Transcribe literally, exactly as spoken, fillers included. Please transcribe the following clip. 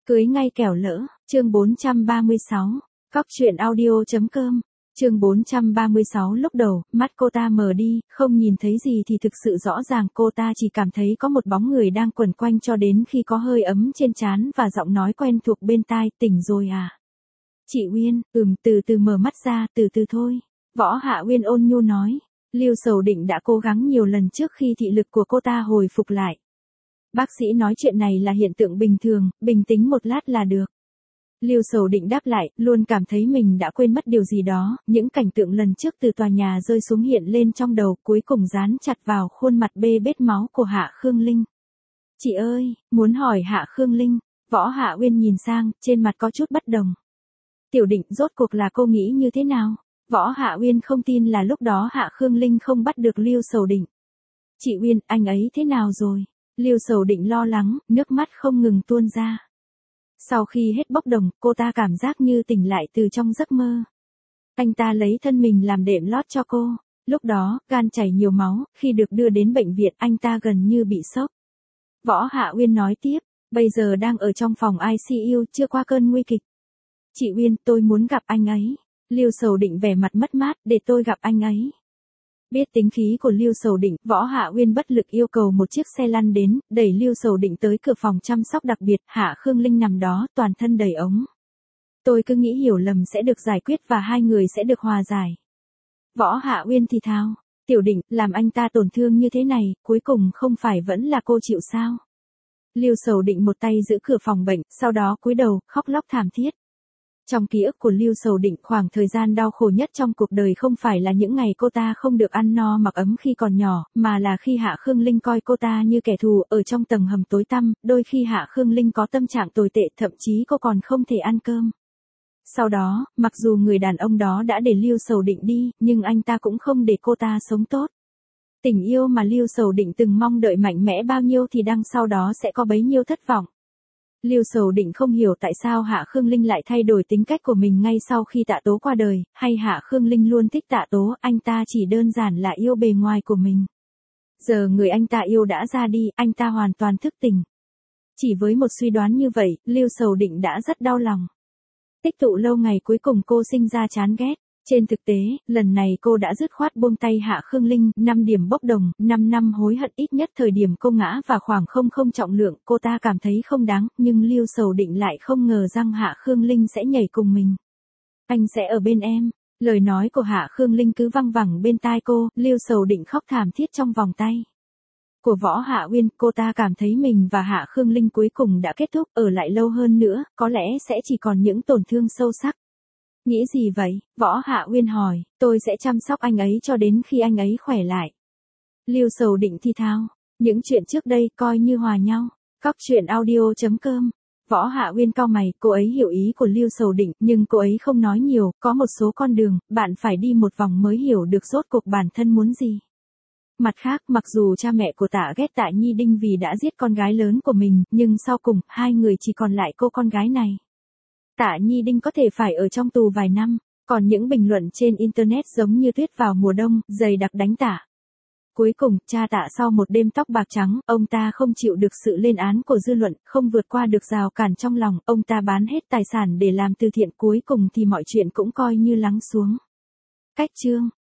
Cưới ngay kẻo lỡ, chương bốn trăm ba mươi sáu, cóc truyện audio.com, chương bốn trăm ba mươi sáu lúc đầu, mắt cô ta mờ đi, không nhìn thấy gì thì thực sự rõ ràng cô ta chỉ cảm thấy có một bóng người đang quẩn quanh cho đến khi có hơi ấm trên trán và giọng nói quen thuộc bên tai, tỉnh rồi à? Chị Uyên, ừm, từ từ mở mắt ra, từ từ thôi. Võ Hạ Uyên ôn nhu nói, Lưu Sầu Định đã cố gắng nhiều lần trước khi thị lực của cô ta hồi phục lại. Bác sĩ nói chuyện này là hiện tượng bình thường, bình tĩnh một lát là được. Lưu Sầu Định đáp lại, luôn cảm thấy mình đã quên mất điều gì đó, những cảnh tượng lần trước từ tòa nhà rơi xuống hiện lên trong đầu, cuối cùng dán chặt vào khuôn mặt bê bết máu của Hạ Khương Linh. Chị ơi, muốn hỏi Hạ Khương Linh, Võ Hạ Uyên nhìn sang, trên mặt có chút bất đồng. Tiểu Định, rốt cuộc là cô nghĩ như thế nào? Võ Hạ Uyên không tin là lúc đó Hạ Khương Linh không bắt được Lưu Sầu Định. Chị Uyên, anh ấy thế nào rồi? Lưu Sầu Định lo lắng, nước mắt không ngừng tuôn ra. Sau khi hết bốc đồng, cô ta cảm giác như tỉnh lại từ trong giấc mơ. Anh ta lấy thân mình làm đệm lót cho cô. Lúc đó, gan chảy nhiều máu, khi được đưa đến bệnh viện anh ta gần như bị sốc. Võ Hạ Uyên nói tiếp, bây giờ đang ở trong phòng i xê u, chưa qua cơn nguy kịch. Chị Uyên, tôi muốn gặp anh ấy. Lưu Sầu Định vẻ mặt mất mát, để tôi gặp anh ấy. Biết tính khí của Lưu Sầu Định, Võ Hạ Uyên bất lực yêu cầu một chiếc xe lăn đến, đẩy Lưu Sầu Định tới cửa phòng chăm sóc đặc biệt, Hạ Khương Linh nằm đó, toàn thân đầy ống. Tôi cứ nghĩ hiểu lầm sẽ được giải quyết và hai người sẽ được hòa giải. Võ Hạ Uyên thì thào, Tiểu Định, làm anh ta tổn thương như thế này, cuối cùng không phải vẫn là cô chịu sao? Lưu Sầu Định một tay giữ cửa phòng bệnh, sau đó cúi đầu, khóc lóc thảm thiết. Trong ký ức của Lưu Sầu Định, khoảng thời gian đau khổ nhất trong cuộc đời không phải là những ngày cô ta không được ăn no mặc ấm khi còn nhỏ, mà là khi Hạ Khương Linh coi cô ta như kẻ thù, ở trong tầng hầm tối tăm, đôi khi Hạ Khương Linh có tâm trạng tồi tệ, thậm chí cô còn không thể ăn cơm. Sau đó, mặc dù người đàn ông đó đã để Lưu Sầu Định đi, nhưng anh ta cũng không để cô ta sống tốt. Tình yêu mà Lưu Sầu Định từng mong đợi mạnh mẽ bao nhiêu thì đằng sau đó sẽ có bấy nhiêu thất vọng. Lưu Sầu Định không hiểu tại sao Hạ Khương Linh lại thay đổi tính cách của mình ngay sau khi Tạ Tố qua đời, hay Hạ Khương Linh luôn thích Tạ Tố, anh ta chỉ đơn giản là yêu bề ngoài của mình. Giờ người anh ta yêu đã ra đi, anh ta hoàn toàn thức tỉnh. Chỉ với một suy đoán như vậy, Lưu Sầu Định đã rất đau lòng. Tích tụ lâu ngày cuối cùng cô sinh ra chán ghét. Trên thực tế, lần này cô đã dứt khoát buông tay Hạ Khương Linh, năm điểm bốc đồng, năm năm hối hận, ít nhất thời điểm cô ngã và khoảng không không trọng lượng, cô ta cảm thấy không đáng, nhưng Lưu Sầu Định lại không ngờ rằng Hạ Khương Linh sẽ nhảy cùng mình. Anh sẽ ở bên em. Lời nói của Hạ Khương Linh cứ văng vẳng bên tai cô, Lưu Sầu Định khóc thảm thiết trong vòng tay của Võ Hạ Uyên, cô ta cảm thấy mình và Hạ Khương Linh cuối cùng đã kết thúc, ở lại lâu hơn nữa, có lẽ sẽ chỉ còn những tổn thương sâu sắc. Nghĩ gì vậy? Võ Hạ Uyên hỏi, tôi sẽ chăm sóc anh ấy cho đến khi anh ấy khỏe lại. Lưu Sầu Định thì thào, những chuyện trước đây coi như hòa nhau. Cóc truyện audio.com. Võ Hạ Uyên cau mày, cô ấy hiểu ý của Lưu Sầu Định, nhưng cô ấy không nói nhiều, có một số con đường, bạn phải đi một vòng mới hiểu được rốt cuộc bản thân muốn gì. Mặt khác, mặc dù cha mẹ của Tạ ghét Tạ Nhi Đinh vì đã giết con gái lớn của mình, nhưng sau cùng, hai người chỉ còn lại cô con gái này. Tạ Nhi Đinh có thể phải ở trong tù vài năm, còn những bình luận trên Internet giống như tuyết vào mùa đông, dày đặc đánh Tạ. Cuối cùng, cha Tạ sau một đêm tóc bạc trắng, ông ta không chịu được sự lên án của dư luận, không vượt qua được rào cản trong lòng, ông ta bán hết tài sản để làm từ thiện, cuối cùng thì mọi chuyện cũng coi như lắng xuống. Cách chương.